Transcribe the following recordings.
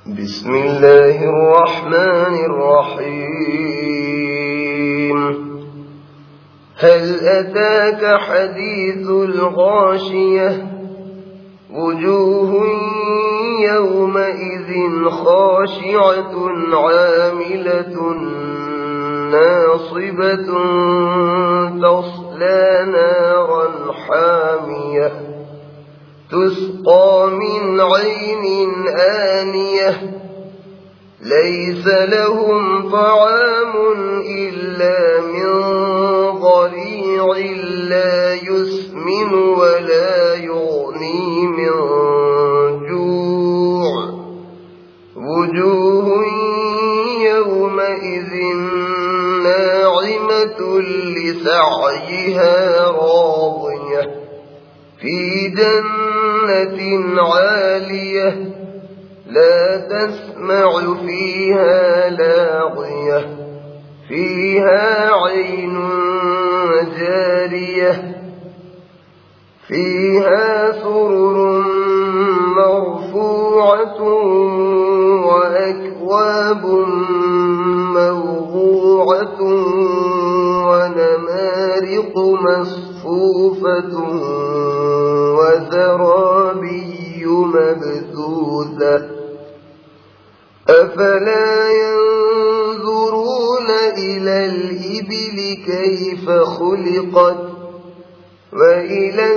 بسم الله الرحمن الرحيم. هل أتاك حديث الغاشية وجوه يومئذ خاشعة عاملة ناصبة تصلى نارا حامية تسقى من عين آنية ليس لهم طعام إلا من ضريع لا يسمن ولا يغني من جوع وجوه يومئذ ناعمة لسعيها راضية في جنة عالية لا تسمع فيها لاغية فيها عين جارية فيها سرر مرفوعة وأكواب موضوعة ونمارق مصفوفة وزرابي مبثوثة أفلا ينظرون إلى الإبل كيف خلقت وإلى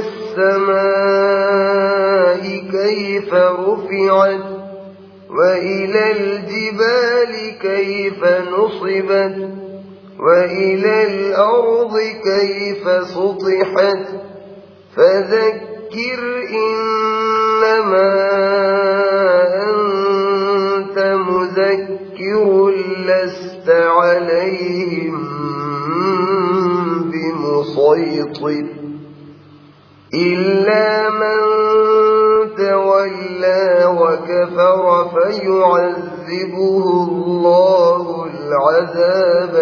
السماء كيف رفعت وإلى الجبال كيف نصبت وإلى الأرض كيف سطحت فذكر إنما أنت مذكر لست عليهم بمسيطر إلا من تولى وكفر فيعذبه الله العذاب